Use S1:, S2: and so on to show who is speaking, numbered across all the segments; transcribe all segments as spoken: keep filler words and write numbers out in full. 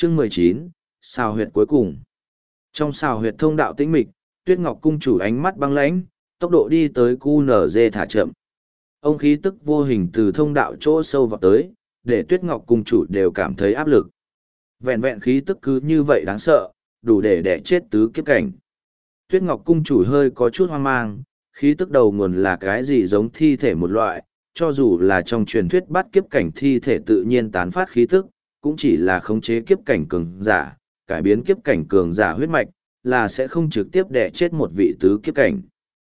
S1: Chương mười chín, xào huyệt cuối cùng. Trong xào huyệt thông đạo tĩnh mịch, Tuyết Ngọc cung chủ ánh mắt băng lãnh, tốc độ đi tới cu nở dê thả chậm. Ông khí tức vô hình từ thông đạo chỗ sâu vào tới, để Tuyết Ngọc cung chủ đều cảm thấy áp lực. Vẹn vẹn khí tức cứ như vậy đáng sợ, đủ để đẻ chết tứ kiếp cảnh. Tuyết Ngọc cung chủ hơi có chút hoang mang, khí tức đầu nguồn là cái gì giống thi thể một loại, cho dù là trong truyền thuyết bắt kiếp cảnh thi thể tự nhiên tán phát khí tức, cũng chỉ là khống chế kiếp cảnh cường giả, cải biến kiếp cảnh cường giả huyết mạch, là sẽ không trực tiếp đẻ chết một vị tứ kiếp cảnh.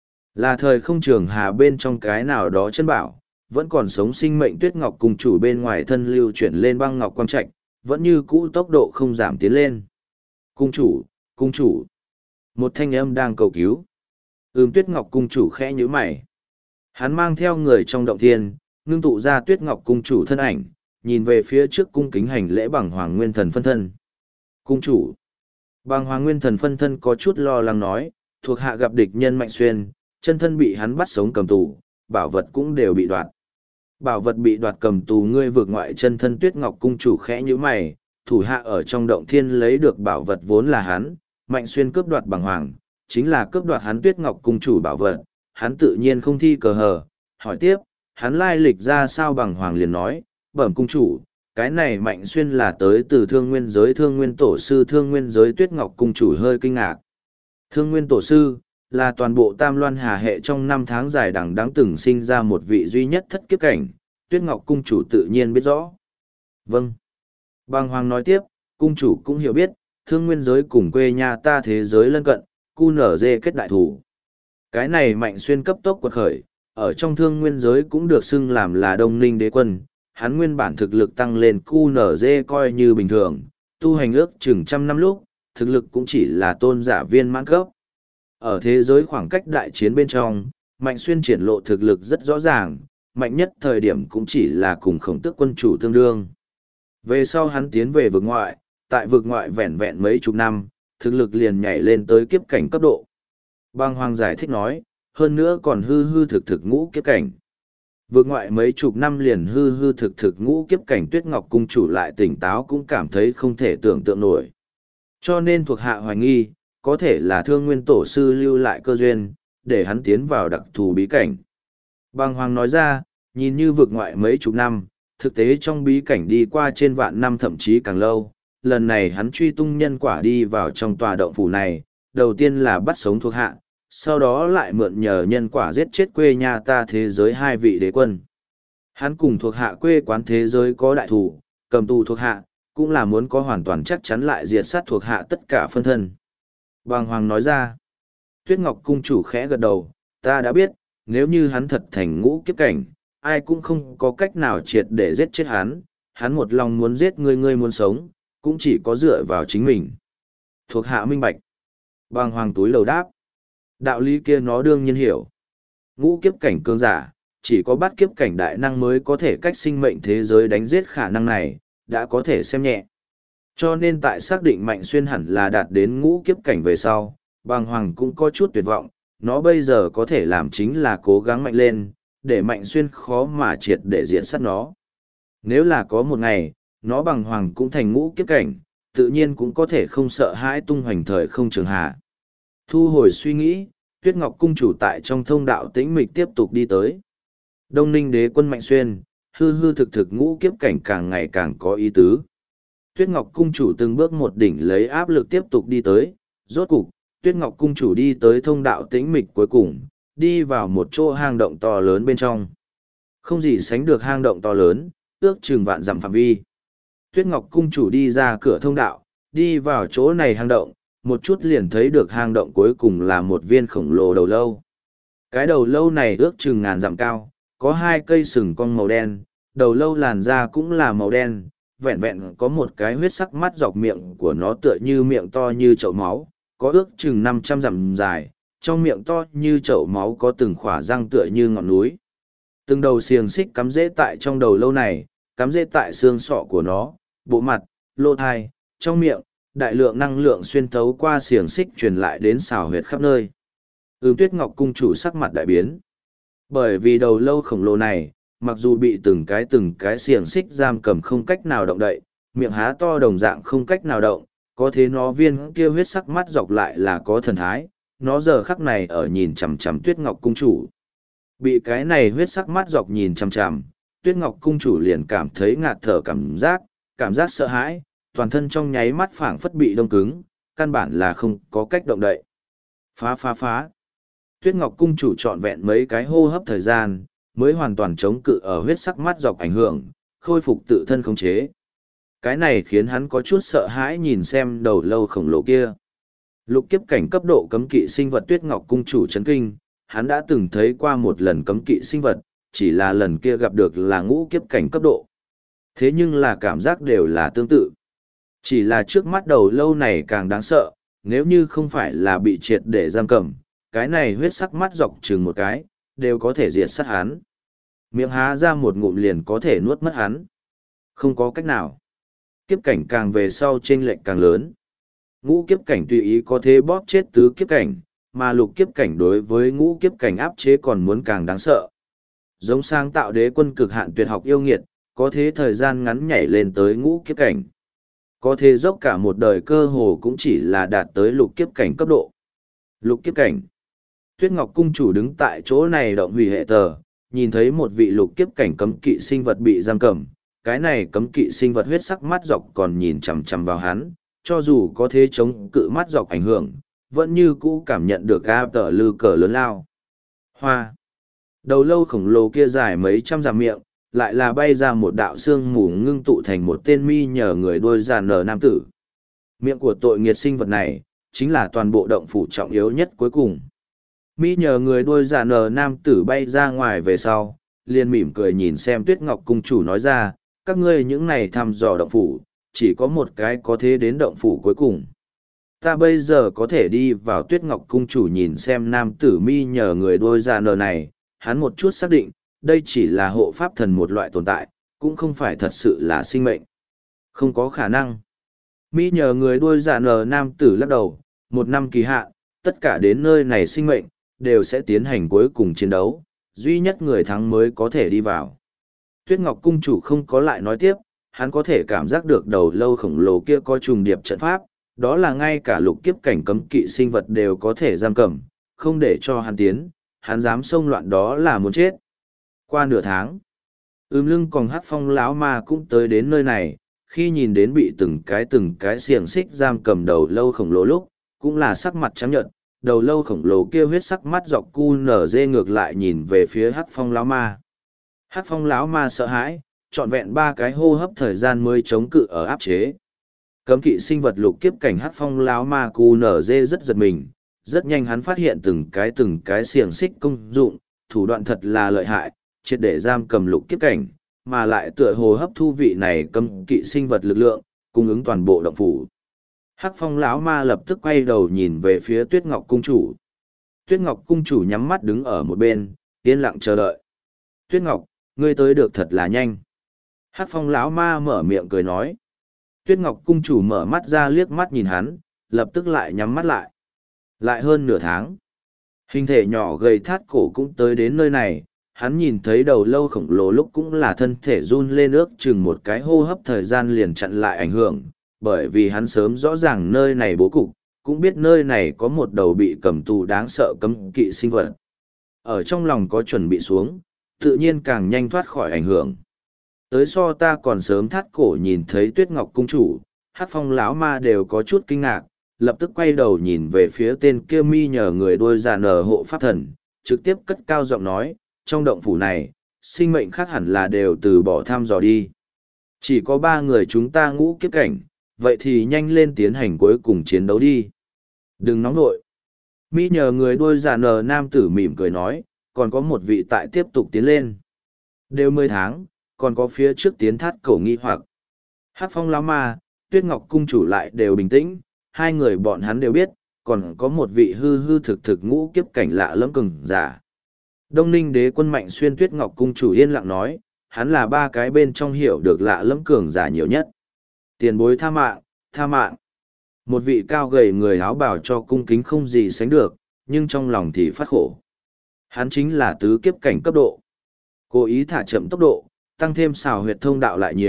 S1: Là thời không trường hà bên trong cái nào đó chân bảo, vẫn còn sống sinh mệnh Tuyết Ngọc cung chủ bên ngoài thân lưu chuyển lên băng ngọc quang trạch, vẫn như cũ tốc độ không giảm tiến lên. Cung chủ, cung chủ. Một thanh âm đang cầu cứu. Ừm Tuyết Ngọc cung chủ khẽ nhíu mày. Hắn mang theo người trong động thiên, ngưng tụ ra Tuyết Ngọc cung chủ thân ảnh, nhìn về phía trước cung kính hành lễ bằng Hoàng Nguyên Thần phân thân. Cung chủ. Bằng Hoàng Nguyên Thần phân thân có chút lo lắng nói, thuộc hạ gặp địch nhân Mạnh Xuyên, chân thân bị hắn bắt sống cầm tù, bảo vật cũng đều bị đoạt. Bảo vật bị đoạt cầm tù ngươi vượt ngoại chân thân Tuyết Ngọc cung chủ khẽ nhíu mày, thủ hạ ở trong động thiên lấy được bảo vật vốn là hắn, Mạnh Xuyên cướp đoạt bằng hoàng, chính là cướp đoạt hắn Tuyết Ngọc cung chủ bảo vật, hắn tự nhiên không thi cờ hờ, hỏi tiếp, hắn lai lịch ra sao bằng hoàng liền nói, bẩm cung chủ, cái này Mạnh Xuyên là tới từ thương nguyên giới thương nguyên tổ sư thương nguyên giới Tuyết Ngọc cung chủ hơi kinh ngạc. Thương nguyên tổ sư, là toàn bộ Tam Loan Hà hệ trong năm tháng dài đằng đáng từng sinh ra một vị duy nhất thất kiếp cảnh, Tuyết Ngọc cung chủ tự nhiên biết rõ. Vâng. Bàng Hoàng nói tiếp, cung chủ cũng hiểu biết, thương nguyên giới cùng quê nhà ta thế giới lân cận, cu nở dê kết đại thủ. Cái này Mạnh Xuyên cấp tốc quật khởi, ở trong thương nguyên giới cũng được xưng làm là Đông Ninh đế quân, hắn nguyên bản thực lực tăng lên cu nở dê coi như bình thường, tu hành ước chừng trăm năm lúc, thực lực cũng chỉ là tôn giả viên mãn cấp. Ở thế giới khoảng cách đại chiến bên trong, Mạnh Xuyên triển lộ thực lực rất rõ ràng, mạnh nhất thời điểm cũng chỉ là cùng khổng tước quân chủ tương đương. Về sau hắn tiến về vực ngoại, tại vực ngoại vẹn vẹn mấy chục năm, thực lực liền nhảy lên tới kiếp cảnh cấp độ. Bang Hoàng giải thích nói, hơn nữa còn hư hư thực thực ngũ kiếp cảnh. Vực ngoại mấy chục năm liền hư hư thực thực ngũ kiếp cảnh Tuyết Ngọc cung chủ lại tỉnh táo cũng cảm thấy không thể tưởng tượng nổi. Cho nên thuộc hạ hoài nghi, có thể là thương nguyên tổ sư lưu lại cơ duyên, để hắn tiến vào đặc thù bí cảnh. Bàng Hoàng nói ra, nhìn như vực ngoại mấy chục năm, thực tế trong bí cảnh đi qua trên vạn năm thậm chí càng lâu, lần này hắn truy tung nhân quả đi vào trong tòa động phủ này, đầu tiên là bắt sống thuộc hạ, sau đó lại mượn nhờ nhân quả giết chết quê nhà ta thế giới hai vị đế quân. Hắn cùng thuộc hạ quê quán thế giới có đại thủ, cầm tù thuộc hạ, cũng là muốn có hoàn toàn chắc chắn lại diệt sát thuộc hạ tất cả phân thân. Bàng Hoàng nói ra, Tuyết Ngọc cung chủ khẽ gật đầu, ta đã biết, nếu như hắn thật thành ngũ kiếp cảnh, ai cũng không có cách nào triệt để giết chết hắn, hắn một lòng muốn giết ngươi ngươi muốn sống, cũng chỉ có dựa vào chính mình. Thuộc hạ minh bạch. Bàng Hoàng túi lầu đáp. Đạo lý kia nó đương nhiên hiểu. Ngũ kiếp cảnh cường giả, chỉ có bắt kiếp cảnh đại năng mới có thể cách sinh mệnh thế giới đánh giết khả năng này, đã có thể xem nhẹ. Cho nên tại xác định Mạnh Xuyên hẳn là đạt đến ngũ kiếp cảnh về sau, Bàng Hoàng cũng có chút tuyệt vọng, nó bây giờ có thể làm chính là cố gắng mạnh lên, để Mạnh Xuyên khó mà triệt để diện sát nó. Nếu là có một ngày, nó Bàng Hoàng cũng thành ngũ kiếp cảnh, tự nhiên cũng có thể không sợ hãi tung hoành thời không trường hạ. Thu hồi suy nghĩ, Tuyết Ngọc cung chủ tại trong thông đạo tĩnh mịch tiếp tục đi tới. Đông Ninh đế quân Mạnh Xuyên, hư hư thực thực ngũ kiếp cảnh càng ngày càng có ý tứ. Tuyết Ngọc cung chủ từng bước một đỉnh lấy áp lực tiếp tục đi tới, rốt cục, Tuyết Ngọc cung chủ đi tới thông đạo tĩnh mịch cuối cùng, đi vào một chỗ hang động to lớn bên trong. Không gì sánh được hang động to lớn, ước chừng vạn dặm phạm vi. Tuyết Ngọc cung chủ đi ra cửa thông đạo, đi vào chỗ này hang động, một chút liền thấy được hang động cuối cùng là một viên khổng lồ đầu lâu. Cái đầu lâu này ước chừng ngàn dặm cao, có hai cây sừng cong màu đen, đầu lâu làn da cũng là màu đen, vẹn vẹn có một cái huyết sắc mắt dọc miệng của nó tựa như miệng to như chậu máu, có ước chừng năm trăm dặm dài, trong miệng to như chậu máu có từng khỏa răng tựa như ngọn núi. Từng đầu xiềng xích cắm rễ tại trong đầu lâu này, cắm rễ tại xương sọ của nó, bộ mặt, lỗ thai, trong miệng, đại lượng năng lượng xuyên thấu qua xiềng xích truyền lại đến xào huyệt khắp nơi. Ừm Tuyết Ngọc cung chủ sắc mặt đại biến. Bởi vì đầu lâu khổng lồ này, mặc dù bị từng cái từng cái xiềng xích giam cầm không cách nào động đậy, miệng há to đồng dạng không cách nào động, có thế nó viên kia huyết sắc mắt dọc lại là có thần thái, nó giờ khắc này ở nhìn chằm chằm Tuyết Ngọc Cung chủ. Bị cái này huyết sắc mắt dọc nhìn chằm chằm, Tuyết Ngọc Cung chủ liền cảm thấy ngạt thở cảm giác, cảm giác sợ hãi, toàn thân trong nháy mắt phảng phất bị đông cứng, căn bản là không có cách động đậy. Phá phá phá. Tuyết Ngọc Cung chủ trọn vẹn mấy cái hô hấp thời gian, mới hoàn toàn chống cự ở huyết sắc mắt dọc ảnh hưởng, khôi phục tự thân khống chế. Cái này khiến hắn có chút sợ hãi nhìn xem đầu lâu khổng lồ kia. Lục kiếp cảnh cấp độ cấm kỵ sinh vật Tuyết Ngọc Cung chủ chấn kinh, hắn đã từng thấy qua một lần cấm kỵ sinh vật, chỉ là lần kia gặp được là ngũ kiếp cảnh cấp độ. Thế nhưng là cảm giác đều là tương tự. Chỉ là trước mắt đầu lâu này càng đáng sợ, nếu như không phải là bị triệt để giam cầm, cái này huyết sắc mắt dọc chừng một cái, đều có thể diệt sát hắn. Miệng há ra một ngụm liền có thể nuốt mất hắn. Không có cách nào. Kiếp cảnh càng về sau chênh lệch càng lớn. Ngũ kiếp cảnh tùy ý có thể bóp chết tứ kiếp cảnh, mà lục kiếp cảnh đối với ngũ kiếp cảnh áp chế còn muốn càng đáng sợ. Giống sáng tạo đế quân cực hạn tuyệt học yêu nghiệt, có thế thời gian ngắn nhảy lên tới ngũ kiếp cảnh. Có thể dốc cả một đời cơ hồ cũng chỉ là đạt tới lục kiếp cảnh cấp độ. Lục kiếp cảnh. Tuyết Ngọc Cung chủ đứng tại chỗ này động hủy hệ tờ, nhìn thấy một vị lục kiếp cảnh cấm kỵ sinh vật bị giam cầm. Cái này cấm kỵ sinh vật huyết sắc mắt dọc còn nhìn chằm chằm vào hắn, cho dù có thế chống cự mắt dọc ảnh hưởng, vẫn như cũ cảm nhận được ga tờ lư cờ lớn lao. Hoa. Đầu lâu khổng lồ kia dài mấy trăm dặm miệng, lại là bay ra một đạo xương mù ngưng tụ thành một tên mi nhờ người đôi giàn nở nam tử. Miệng của tội nghiệt sinh vật này, chính là toàn bộ động phủ trọng yếu nhất cuối cùng. Mi nhờ người đôi giàn nở nam tử bay ra ngoài về sau, liền mỉm cười nhìn xem Tuyết Ngọc Cung chủ nói ra, các ngươi những này thăm dò động phủ, chỉ có một cái có thế đến động phủ cuối cùng. Ta bây giờ có thể đi vào Tuyết Ngọc Cung chủ nhìn xem nam tử mi nhờ người đôi giàn nở này, hắn một chút xác định, đây chỉ là hộ pháp thần một loại tồn tại, cũng không phải thật sự là sinh mệnh. Không có khả năng. Mi nhờ người đuôi giả nờ nam tử lắc đầu, một năm kỳ hạn, tất cả đến nơi này sinh mệnh, đều sẽ tiến hành cuối cùng chiến đấu, duy nhất người thắng mới có thể đi vào. Tuyết Ngọc Cung chủ không có lại nói tiếp, hắn có thể cảm giác được đầu lâu khổng lồ kia có trùng điệp trận pháp, đó là ngay cả lục kiếp cảnh cấm kỵ sinh vật đều có thể giam cầm, không để cho hắn tiến, hắn dám xông loạn đó là muốn chết. Qua nửa tháng, ưm lưng còn hắc phong lão ma cũng tới đến nơi này, khi nhìn đến bị từng cái từng cái xiềng xích giam cầm đầu lâu khổng lồ lúc, cũng là sắc mặt trắng nhợt, đầu lâu khổng lồ kia huyết sắc mắt dọc cu nở dê ngược lại nhìn về phía hắc phong lão ma. Hắc phong lão ma sợ hãi, trọn vẹn ba cái hô hấp thời gian mới chống cự ở áp chế. Cấm kỵ sinh vật lục kiếp cảnh hắc phong lão ma cu nở dê rất giật mình, rất nhanh hắn phát hiện từng cái từng cái xiềng xích công dụng, thủ đoạn thật là lợi hại, triệt để giam cầm lục kiếp cảnh, mà lại tựa hồ hấp thu vị này cấm kỵ sinh vật lực lượng, cung ứng toàn bộ động phủ. Hắc phong lão ma lập tức quay đầu nhìn về phía Tuyết Ngọc Cung chủ. Tuyết Ngọc Cung chủ nhắm mắt đứng ở một bên, yên lặng chờ đợi. Tuyết Ngọc, ngươi tới được thật là nhanh. Hắc phong lão ma mở miệng cười nói. Tuyết Ngọc Cung chủ mở mắt ra liếc mắt nhìn hắn, lập tức lại nhắm mắt lại. Lại hơn nửa tháng. Hình thể nhỏ gầy thát cổ cũng tới đến nơi này, hắn nhìn thấy đầu lâu khổng lồ lúc cũng là thân thể run lên ước chừng một cái hô hấp thời gian liền chặn lại ảnh hưởng, bởi vì hắn sớm rõ ràng nơi này bố cục, cũng biết nơi này có một đầu bị cầm tù đáng sợ cấm kỵ sinh vật. Ở trong lòng có chuẩn bị xuống, tự nhiên càng nhanh thoát khỏi ảnh hưởng. Tới so ta còn sớm thắt cổ nhìn thấy Tuyết Ngọc Cung chủ, Hắc phong lão ma đều có chút kinh ngạc, lập tức quay đầu nhìn về phía tên kia mi nhờ người đôi già nở hộ pháp thần, trực tiếp cất cao giọng nói, trong động phủ này, sinh mệnh khác hẳn là đều từ bỏ thăm dò đi. Chỉ có ba người chúng ta ngũ kiếp cảnh, vậy thì nhanh lên tiến hành cuối cùng chiến đấu đi. Đừng nóng nội. Mi nhờ người đôi già nở nam tử mỉm cười nói, còn có một vị tại tiếp tục tiến lên. Đều mười tháng, còn có phía trước tiến thắt cổ nghi hoặc. Hắc phong lão ma, Tuyết Ngọc Cung chủ lại đều bình tĩnh, hai người bọn hắn đều biết, còn có một vị hư hư thực thực ngũ kiếp cảnh lạ lẫm cường giả. Đông Ninh đế quân Mạnh Xuyên Tuyết Ngọc Cung chủ yên lặng nói, hắn là ba cái bên trong hiểu được lạ lẫm cường giả nhiều nhất. Tiền bối tha mạng, tha mạng. Một vị cao gầy người áo bào cho cung kính không gì sánh được, nhưng trong lòng thì phát khổ. Hắn chính là tứ kiếp cảnh cấp độ. Cố ý thả chậm tốc độ, tăng thêm xào huyệt thông đạo lại nhiều,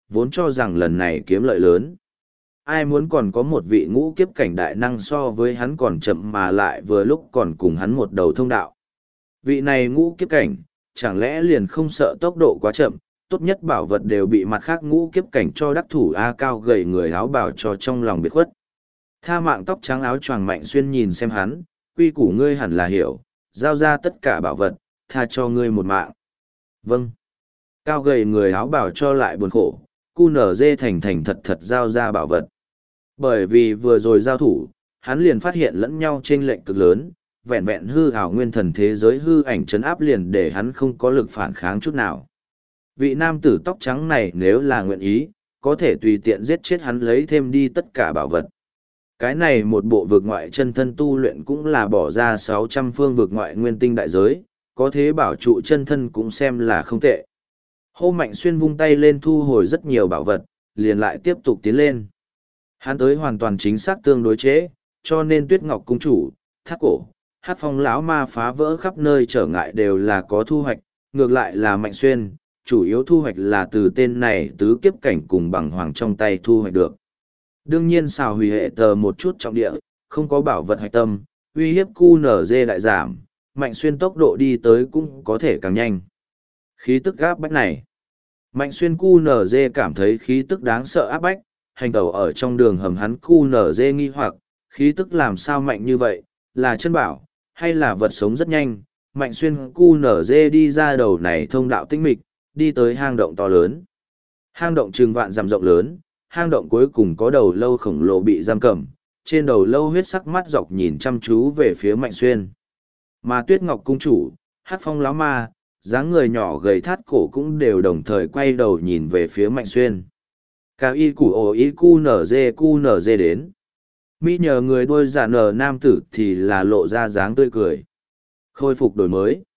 S1: vốn cho rằng lần này kiếm lợi lớn. Ai muốn còn có một vị ngũ kiếp cảnh đại năng so với hắn còn chậm mà lại vừa lúc còn cùng hắn một đầu thông đạo. Vị này ngũ kiếp cảnh, chẳng lẽ liền không sợ tốc độ quá chậm, tốt nhất bảo vật đều bị mặt khác ngũ kiếp cảnh cho đắc thủ A cao gầy người áo bảo cho trong lòng biệt khuất. Tha mạng tóc trắng áo choàng Mạnh Xuyên nhìn xem hắn, quy củ ngươi hẳn là hiểu, giao ra tất cả bảo vật, tha cho ngươi một mạng. Vâng. Cao gầy người áo bảo cho lại buồn khổ, cu nở dê thành thành thật thật giao ra bảo vật. Bởi vì vừa rồi giao thủ, hắn liền phát hiện lẫn nhau chênh lệch cực lớn, vẹn vẹn hư ảo nguyên thần thế giới hư ảnh chấn áp liền để hắn không có lực phản kháng chút nào. Vị nam tử tóc trắng này nếu là nguyện ý, có thể tùy tiện giết chết hắn lấy thêm đi tất cả bảo vật. Cái này một bộ vực ngoại chân thân tu luyện cũng là bỏ ra sáu trăm phương vực ngoại nguyên tinh đại giới, có thế bảo trụ chân thân cũng xem là không tệ. Hô Mạnh Xuyên vung tay lên thu hồi rất nhiều bảo vật, liền lại tiếp tục tiến lên. Hắn tới hoàn toàn chính xác tương đối chế, cho nên Tuyết Ngọc cung chủ, Thác Cổ, Hát Phong lão ma phá vỡ khắp nơi trở ngại đều là có thu hoạch, ngược lại là Mạnh Xuyên, chủ yếu thu hoạch là từ tên này tứ kiếp cảnh cùng bằng hoàng trong tay thu hoạch được. Đương nhiên xào hủy hệ tờ một chút trọng địa, không có bảo vật hạch tâm, uy hiếp cu nở dê đại giảm, Mạnh Xuyên tốc độ đi tới cũng có thể càng nhanh. Khí tức áp bách này. Mạnh Xuyên cu nở dê cảm thấy khí tức đáng sợ áp bách, hành tẩu ở trong đường hầm hắn cu nở dê nghi hoặc, khí tức làm sao mạnh như vậy, là chân bảo, hay là vật sống rất nhanh. Mạnh Xuyên cu nở dê đi ra đầu này thông đạo tinh mịch, đi tới hang động to lớn. Hang động trường vạn dặm rộng lớn, hang động cuối cùng có đầu lâu khổng lồ bị giam cầm, trên đầu lâu huyết sắc mắt dọc nhìn chăm chú về phía Mạnh Xuyên. Mà Tuyết Ngọc cung chủ, Hát Phong lão ma, dáng người nhỏ gầy Thát Cổ cũng đều đồng thời quay đầu nhìn về phía Mạnh Xuyên. Cao y củ ồ y cu nở dê cu nở dê đến. Mỹ nhờ người đôi giả nở nam tử thì là lộ ra dáng tươi cười. Khôi phục đổi mới.